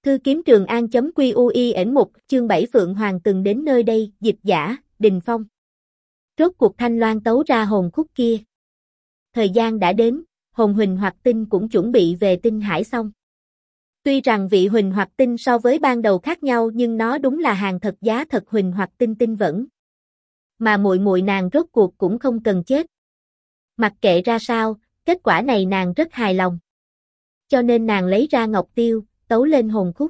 Cư kiếm Trường An.QUIN 1 chương 7 Phượng Hoàng từng đến nơi đây, dịch giả, Đình Phong. Rốt cuộc Thanh Loan tấu ra hồn khúc kia. Thời gian đã đến, hồn Huỳnh Hoặc Tinh cũng chuẩn bị về Tinh Hải xong. Tuy rằng vị Huỳnh Hoặc Tinh so với ban đầu khác nhau nhưng nó đúng là hàng thật giá thật Huỳnh Hoặc Tinh tinh vẫn. Mà muội muội nàng rốt cuộc cũng không cần chết. Mặc kệ ra sao, kết quả này nàng rất hài lòng. Cho nên nàng lấy ra ngọc tiêu, tấu lên hồn khúc.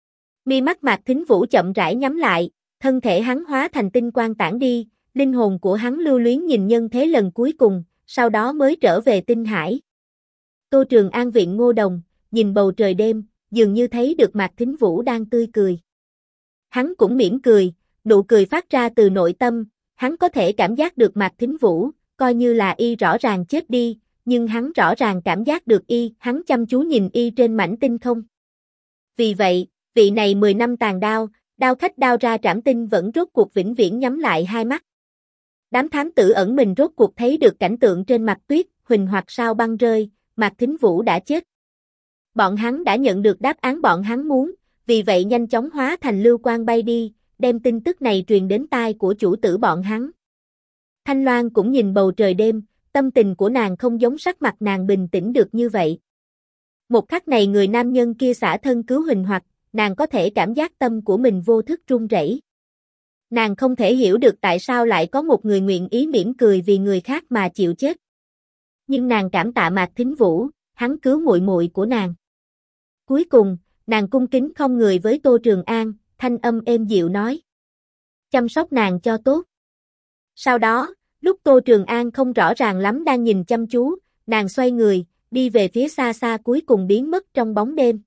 Mi mắt Mạc Thính Vũ chậm rãi nhắm lại, thân thể hắn hóa thành tinh quang tản đi, linh hồn của hắn lưu luyến nhìn nhân thế lần cuối cùng, sau đó mới trở về Tinh Hải. Tô Trường An viện Ngô Đồng, nhìn bầu trời đêm, dường như thấy được Mạc Thính Vũ đang tươi cười. Hắn cũng mỉm cười, nụ cười phát ra từ nội tâm, hắn có thể cảm giác được Mạc Thính Vũ, coi như là y rõ ràng chết đi, nhưng hắn rõ ràng cảm giác được y, hắn chăm chú nhìn y trên mảnh tinh không. Vì vậy, vị này 10 năm tàn đao, đao khách đao ra trảm tinh vẫn rốt cuộc vĩnh viễn nhắm lại hai mắt. Đám thám tử ẩn mình rốt cuộc thấy được cảnh tượng trên mặt tuyết, Huỳnh Hoặc sao băng rơi, Mạc Thính Vũ đã chết. Bọn hắn đã nhận được đáp án bọn hắn muốn, vì vậy nhanh chóng hóa thành lưu quang bay đi, đem tin tức này truyền đến tai của chủ tử bọn hắn. Thanh Loan cũng nhìn bầu trời đêm, tâm tình của nàng không giống sắc mặt nàng bình tĩnh được như vậy. Một khắc này người nam nhân kia xả thân cứu Huỳnh Hoặc, nàng có thể cảm giác tâm của mình vô thức run rẩy. Nàng không thể hiểu được tại sao lại có một người nguyện ý mỉm cười vì người khác mà chịu chết. Nhưng nàng cảm tạ Mạc Thính Vũ, hắn cứu muội muội của nàng. Cuối cùng, nàng cung kính không người với Tô Trường An, thanh âm êm dịu nói: chăm sóc nàng cho tốt. Sau đó, lúc Tô Trường An không rõ ràng lắm đang nhìn chăm chú, nàng xoay người, đi về phía xa xa cuối cùng biến mất trong bóng đêm.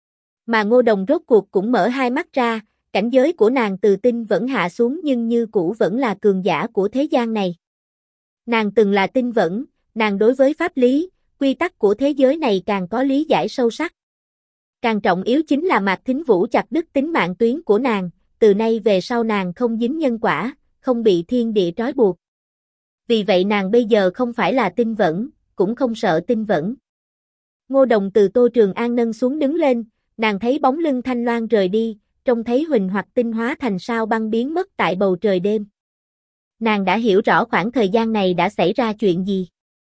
Mà Ngô Đồng rốt cuộc cũng mở hai mắt ra, cảnh giới của nàng từ tinh vẫn hạ xuống nhưng như cũ vẫn là cường giả của thế gian này. Nàng từng là tinh vẫn, nàng đối với pháp lý, quy tắc của thế giới này càng có lý giải sâu sắc. Càng trọng yếu chính là Mạc Thính Vũ chặt đứt tính mạng tuyến của nàng, từ nay về sau nàng không dính nhân quả, không bị thiên địa trói buộc. Vì vậy nàng bây giờ không phải là tinh vẫn, cũng không sợ tinh vẫn. Ngô Đồng từ Tô Trường An nâng xuống đứng lên, nàng thấy bóng lưng Thanh Loan rời đi, trông thấy Huỳnh Hoặc Tinh hóa thành sao băng biến mất tại bầu trời đêm. Nàng đã hiểu rõ khoảng thời gian này đã xảy ra chuyện gì.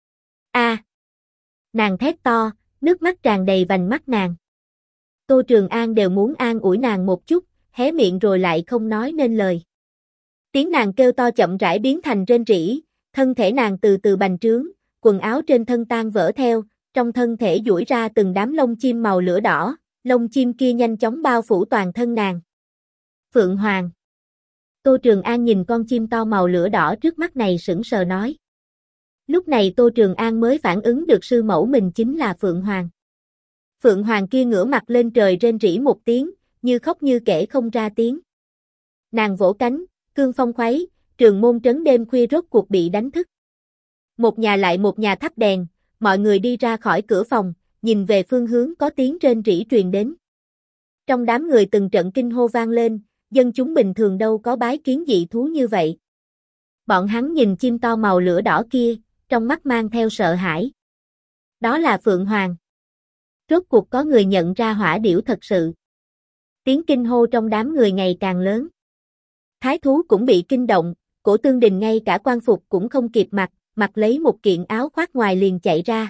Nàng thét to, nước mắt tràn đầy vành mắt nàng. Tô Trường An đều muốn an ủi nàng một chút, hé miệng rồi lại không nói nên lời. Tiếng nàng kêu to chậm rãi biến thành rên rỉ, thân thể nàng từ từ bành trướng, quần áo trên thân tan vỡ theo, trong thân thể duỗi ra từng đám lông chim màu lửa đỏ, lông chim kia nhanh chóng bao phủ toàn thân nàng. Phượng Hoàng. Tô Trường An nhìn con chim to màu lửa đỏ trước mắt này sững sờ nói. Lúc này Tô Trường An mới phản ứng được sư mẫu mình chính là Phượng Hoàng. Phượng Hoàng kia ngửa mặt lên trời rên rỉ một tiếng, như khóc như kể không ra tiếng. Nàng vỗ cánh, cương phong khuấy, Trường Môn trấn đêm khuya rốt cuộc bị đánh thức. Một nhà lại một nhà thắp đèn, mọi người đi ra khỏi cửa phòng, nhìn về phương hướng có tiếng rên rỉ truyền đến. Trong đám người từng trận kinh hô vang lên, dân chúng bình thường đâu có bái kiến dị thú như vậy. Bọn hắn nhìn chim to màu lửa đỏ kia, trong mắt mang theo sợ hãi. Đó là Phượng Hoàng. Rốt cuộc có người nhận ra hỏa điểu thật sự. Tiếng kinh hô trong đám người ngày càng lớn. Thái thú cũng bị kinh động, Cổ Tương Đình ngay cả quan phục cũng không kịp mặc, mặc lấy một kiện áo khoác ngoài liền chạy ra.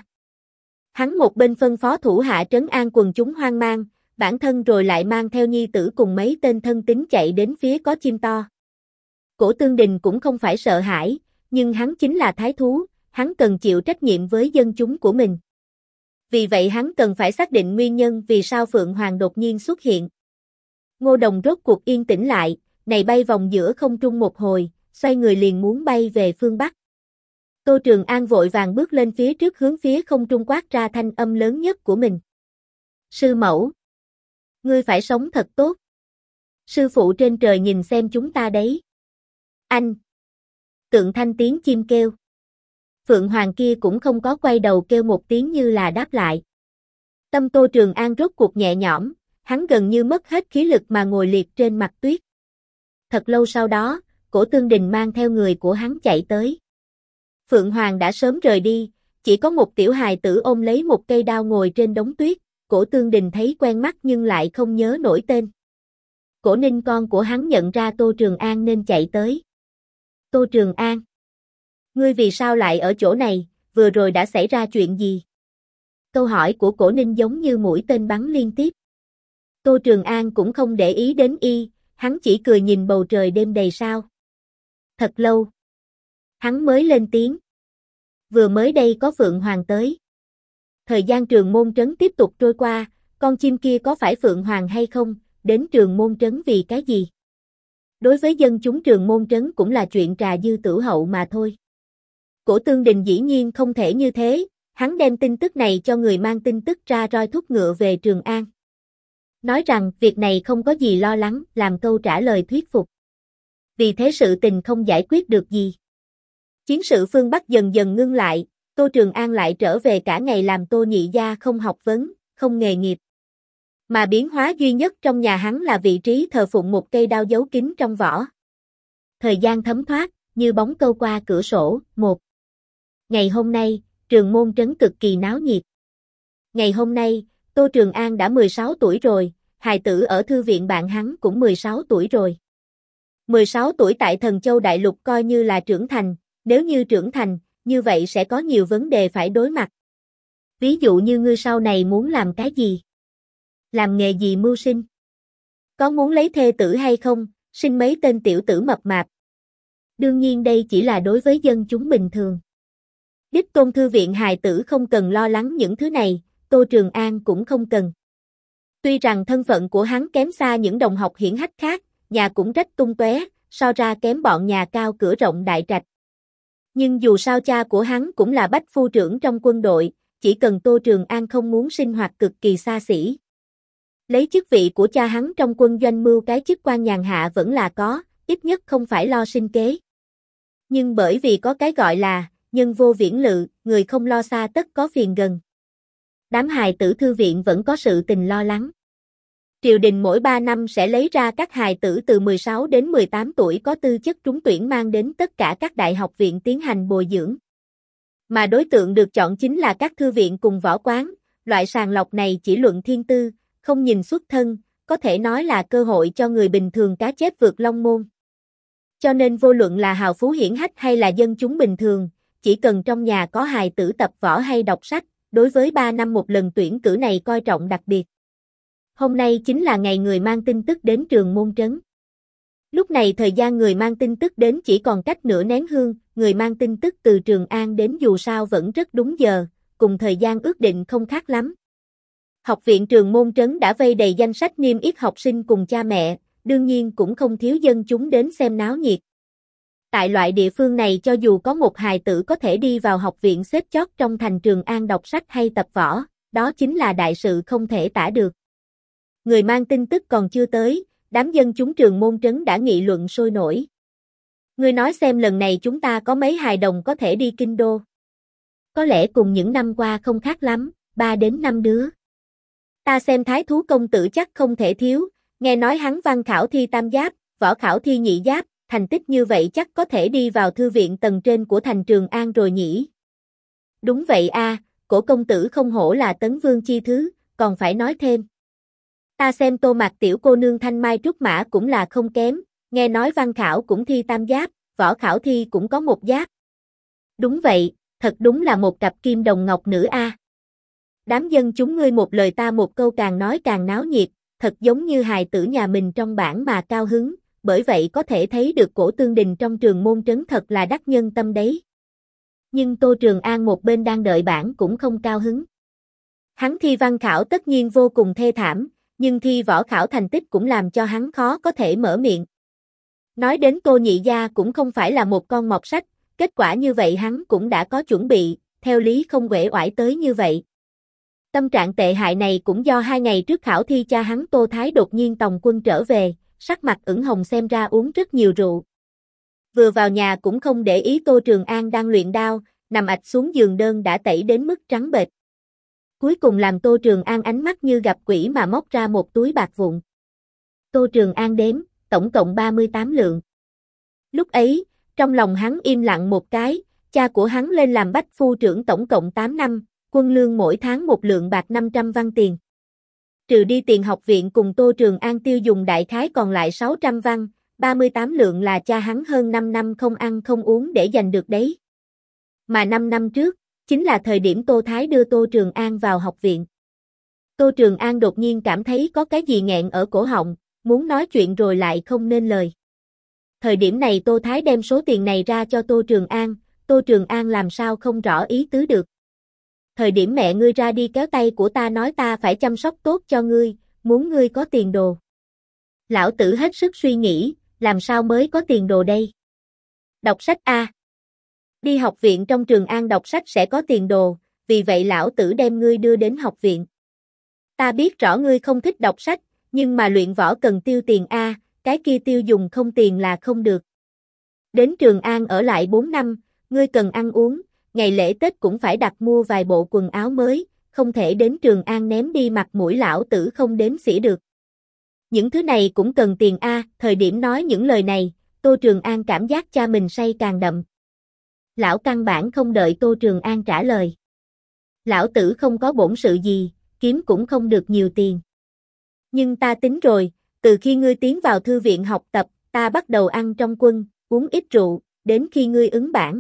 Hắn một bên phân phó thủ hạ trấn an quần chúng hoang mang, bản thân rồi lại mang theo nhi tử cùng mấy tên thân tín chạy đến phía có chim to. Cổ Tương Đình cũng không phải sợ hãi, nhưng hắn chính là thái thú, hắn cần chịu trách nhiệm với dân chúng của mình. Vì vậy hắn cần phải xác định nguyên nhân vì sao Phượng Hoàng đột nhiên xuất hiện. Ngô Đồng rốt cuộc yên tĩnh lại, này bay vòng giữa không trung một hồi, xoay người liền muốn bay về phương Bắc. Tô Trường An vội vàng bước lên phía trước hướng phía không trung quát ra thanh âm lớn nhất của mình. Sư mẫu! Ngươi phải sống thật tốt. Sư phụ trên trời nhìn xem chúng ta đấy. Anh! Tượng thanh tiếng chim kêu. Phượng Hoàng kia cũng không có quay đầu kêu một tiếng như là đáp lại. Tâm Tô Trường An rốt cuộc nhẹ nhõm, hắn gần như mất hết khí lực mà ngồi liệt trên mặt tuyết. Thật lâu sau đó, Cổ Tương Đình mang theo người của hắn chạy tới. Phượng Hoàng đã sớm rời đi, chỉ có một tiểu hài tử ôm lấy một cây đao ngồi trên đống tuyết, Cổ Tương Đình thấy quen mắt nhưng lại không nhớ nổi tên. Cổ Ninh con của hắn nhận ra Tô Trường An nên chạy tới. Tô Trường An, ngươi vì sao lại ở chỗ này, vừa rồi đã xảy ra chuyện gì? Câu hỏi của Cổ Ninh giống như mũi tên bắn liên tiếp. Tô Trường An cũng không để ý đến y, hắn chỉ cười nhìn bầu trời đêm đầy sao. Thật lâu, hắn mới lên tiếng. Vừa mới đây có Phượng Hoàng tới. Thời gian Trường Môn Trấn tiếp tục trôi qua, con chim kia có phải Phượng Hoàng hay không, đến Trường Môn Trấn vì cái gì? Đối với dân chúng Trường Môn Trấn cũng là chuyện trà dư tửu hậu mà thôi. Cổ Tương Đình dĩ nhiên không thể như thế, hắn đem tin tức này cho người mang tin tức ra roi thúc ngựa về Trường An. Nói rằng việc này không có gì lo lắng, làm câu trả lời thuyết phục. Vì thế sự tình không giải quyết được gì. Chiến sự phương Bắc dần dần ngưng lại, Tô Trường An lại trở về cả ngày làm Tô Nhị gia không học vấn, không nghề nghiệp. Mà biến hóa duy nhất trong nhà hắn là vị trí thờ phụng một cây đao giấu kín trong vỏ. Thời gian thấm thoát, như bóng câu qua cửa sổ. Ngày hôm nay, Trường Môn Trấn cực kỳ náo nhiệt. Ngày hôm nay, Tô Trường An đã 16 tuổi rồi, hài tử ở thư viện bạn hắn cũng 16 tuổi rồi. 16 tuổi tại Thần Châu Đại Lục coi như là trưởng thành, nếu như trưởng thành, như vậy sẽ có nhiều vấn đề phải đối mặt. Ví dụ như ngươi sau này muốn làm cái gì? Làm nghề gì mưu sinh? Có muốn lấy thê tử hay không, sinh mấy tên tiểu tử mập mạp? Đương nhiên đây chỉ là đối với dân chúng bình thường. Đích Tôn thư viện hài tử không cần lo lắng những thứ này, Tô Trường An cũng không cần. Tuy rằng thân phận của hắn kém xa những đồng học hiển hách khác, nhà cũng rách tung tóe, so ra kém bọn nhà cao cửa rộng đại trạch. Nhưng dù sao cha của hắn cũng là bách phu trưởng trong quân đội, chỉ cần Tô Trường An không muốn sinh hoạt cực kỳ xa xỉ. Lấy chức vị của cha hắn trong quân doanh mưu cái chức quan nhàn hạ vẫn là có, ít nhất không phải lo sinh kế. Nhưng bởi vì có cái gọi là nhân vô viễn lự, người không lo xa tất có phiền gần. Đám hài tử thư viện vẫn có sự tình lo lắng. Triều đình mỗi 3 năm sẽ lấy ra các hài tử từ 16 đến 18 tuổi có tư chất trúng tuyển mang đến tất cả các đại học viện tiến hành bồi dưỡng. Mà đối tượng được chọn chính là các thư viện cùng võ quán, loại sàng lọc này chỉ luận thiên tư, không nhìn xuất thân, có thể nói là cơ hội cho người bình thường cá chép vượt long môn. Cho nên vô luận là hào phú hiển hách hay là dân chúng bình thường, chỉ cần trong nhà có hài tử tập võ hay đọc sách, đối với 3 năm một lần tuyển cử này coi trọng đặc biệt. Hôm nay chính là ngày người mang tin tức đến Trường Môn Trấn. Lúc này thời gian người mang tin tức đến chỉ còn cách nửa nén hương, người mang tin tức từ Trường An đến dù sao vẫn rất đúng giờ, cùng thời gian ước định không khác lắm. Học viện Trường Môn Trấn đã vây đầy danh sách niêm yết học sinh cùng cha mẹ, đương nhiên cũng không thiếu dân chúng đến xem náo nhiệt. Tại loại địa phương này cho dù có một hài tử có thể đi vào học viện xếp chót trong thành Trường An đọc sách hay tập võ, đó chính là đại sự không thể tả được. Người mang tin tức còn chưa tới, đám dân chúng Trường Môn Trấn đã nghị luận sôi nổi. Ngươi nói xem lần này chúng ta có mấy hài đồng có thể đi kinh đô. Có lẽ cùng những năm qua không khác lắm, 3 đến 5 đứa. Ta xem Thái Thú công tử chắc không thể thiếu, nghe nói hắn văn khảo thi tam giáp, võ khảo thi nhị giáp, thành tích như vậy chắc có thể đi vào thư viện tầng trên của thành Trường An rồi nhỉ. Đúng vậy a, Cổ công tử không hổ là Tấn Vương chi thứ, còn phải nói thêm. Ta xem Tô Mạc tiểu cô nương thanh mai trúc mã cũng là không kém, nghe nói văn khảo cũng thi tam giáp, võ khảo thi cũng có một giáp. Đúng vậy, thật đúng là một cặp kim đồng ngọc nữ a. Đám dân chúng ngươi một lời ta một câu càng nói càng náo nhiệt, thật giống như hài tử nhà mình trong bản mà cao hứng, bởi vậy có thể thấy được Cổ Tương Đình trong Trường Môn Trấn thật là đắc nhân tâm đấy. Nhưng Tô Trường An một bên đang đợi bản cũng không cao hứng. Hắn thi văn khảo tất nhiên vô cùng thê thảm, nhưng thi võ khảo thành tích cũng làm cho hắn khó có thể mở miệng. Nói đến Tô Nhị gia cũng không phải là một con mọt sách, kết quả như vậy hắn cũng đã có chuẩn bị, theo lý không uể oải tới như vậy. Tâm trạng tệ hại này cũng do 2 ngày trước khảo thi cha hắn Tô Thái đột nhiên tòng quân trở về, sắc mặt ửng hồng xem ra uống rất nhiều rượu. Vừa vào nhà cũng không để ý Tô Trường An đang luyện đao, nằm ạch xuống giường đơn đã tẩy đến mức trắng bệch. Cuối cùng làm Tô Trường An ánh mắt như gặp quỷ mà móc ra một túi bạc vụn. Tô Trường An đếm, tổng cộng 38 lượng. Lúc ấy, trong lòng hắn im lặng một cái, cha của hắn lên làm bách phu trưởng tổng cộng 8 năm, quân lương mỗi tháng 1 lượng bạc 500 văn tiền. Trừ đi tiền học viện cùng Tô Trường An tiêu dùng đại khái còn lại 600 văn, 38 lượng là cha hắn hơn 5 năm không ăn không uống để giành được đấy. Mà 5 năm trước, chính là thời điểm Tô Thái đưa Tô Trường An vào học viện. Tô Trường An đột nhiên cảm thấy có cái gì nghẹn ở cổ họng, muốn nói chuyện rồi lại không nên lời. Thời điểm này Tô Thái đem số tiền này ra cho Tô Trường An làm sao không rõ ý tứ được. Thời điểm mẹ ngươi ra đi kéo tay của ta nói ta phải chăm sóc tốt cho ngươi, muốn ngươi có tiền đồ. Lão tử hết sức suy nghĩ, làm sao mới có tiền đồ đây? Đọc sách a. Đi học viện trong Trường An đọc sách sẽ có tiền đồ, vì vậy lão tử đem ngươi đưa đến học viện. Ta biết rõ ngươi không thích đọc sách, nhưng mà luyện võ cần tiêu tiền a, cái kia tiêu dùng không tiền là không được. Đến Trường An ở lại 4 năm, ngươi cần ăn uống, ngày lễ Tết cũng phải đặt mua vài bộ quần áo mới, không thể đến Trường An ném đi mặt mũi lão tử không đếm xỉa được. Những thứ này cũng cần tiền a, thời điểm nói những lời này, Tô Trường An cảm giác cha mình say càng đậm. Lão căn bản không đợi Tô Trường An trả lời. Lão tử không có bổn sự gì, kiếm cũng không được nhiều tiền. Nhưng ta tính rồi, từ khi ngươi tiến vào thư viện học tập, ta bắt đầu ăn trong quân, uống ít rượu, đến khi ngươi ứng bảng.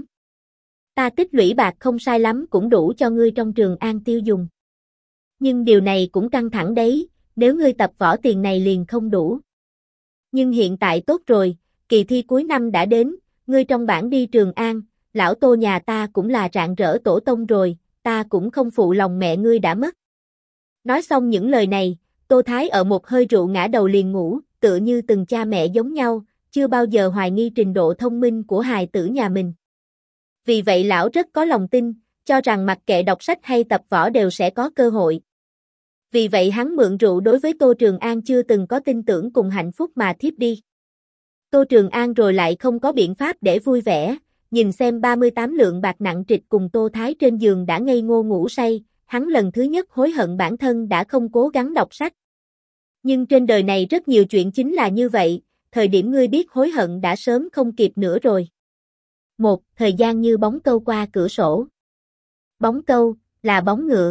Ta tích lũy bạc không sai lắm cũng đủ cho ngươi trong Trường An tiêu dùng. Nhưng điều này cũng căng thẳng đấy, nếu ngươi tập võ tiền này liền không đủ. Nhưng hiện tại tốt rồi, kỳ thi cuối năm đã đến, ngươi trong bảng đi Trường An, lão Tô nhà ta cũng là rạng rỡ tổ tông rồi, ta cũng không phụ lòng mẹ ngươi đã mất. Nói xong những lời này, Tô Thái ở một hơi rượu ngã đầu liền ngủ, tựa như từng cha mẹ giống nhau, chưa bao giờ hoài nghi trình độ thông minh của hài tử nhà mình. Vì vậy lão rất có lòng tin, cho rằng mặc kệ đọc sách hay tập võ đều sẽ có cơ hội. Vì vậy hắn mượn rượu đối với Tô Trường An chưa từng có tin tưởng cùng hạnh phúc mà thiếp đi. Tô Trường An rồi lại không có biện pháp để vui vẻ, nhìn xem 38 lượng bạc nặng trịch cùng Tô Thái trên giường đã ngây ngô ngủ say, hắn lần thứ nhất hối hận bản thân đã không cố gắng đọc sách. Nhưng trên đời này rất nhiều chuyện chính là như vậy, thời điểm ngươi biết hối hận đã sớm không kịp nữa rồi. 1. Thời gian như bóng câu qua cửa sổ. Bóng câu, là bóng ngựa.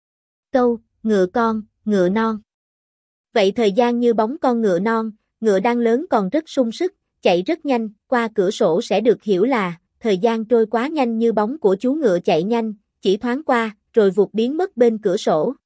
Câu, ngựa con, ngựa non. Vậy thời gian như bóng con ngựa non, ngựa đang lớn còn rất sung sức, chạy rất nhanh, qua cửa sổ sẽ được hiểu là, thời gian trôi quá nhanh như bóng của chú ngựa chạy nhanh, chỉ thoáng qua, rồi vụt biến mất bên cửa sổ.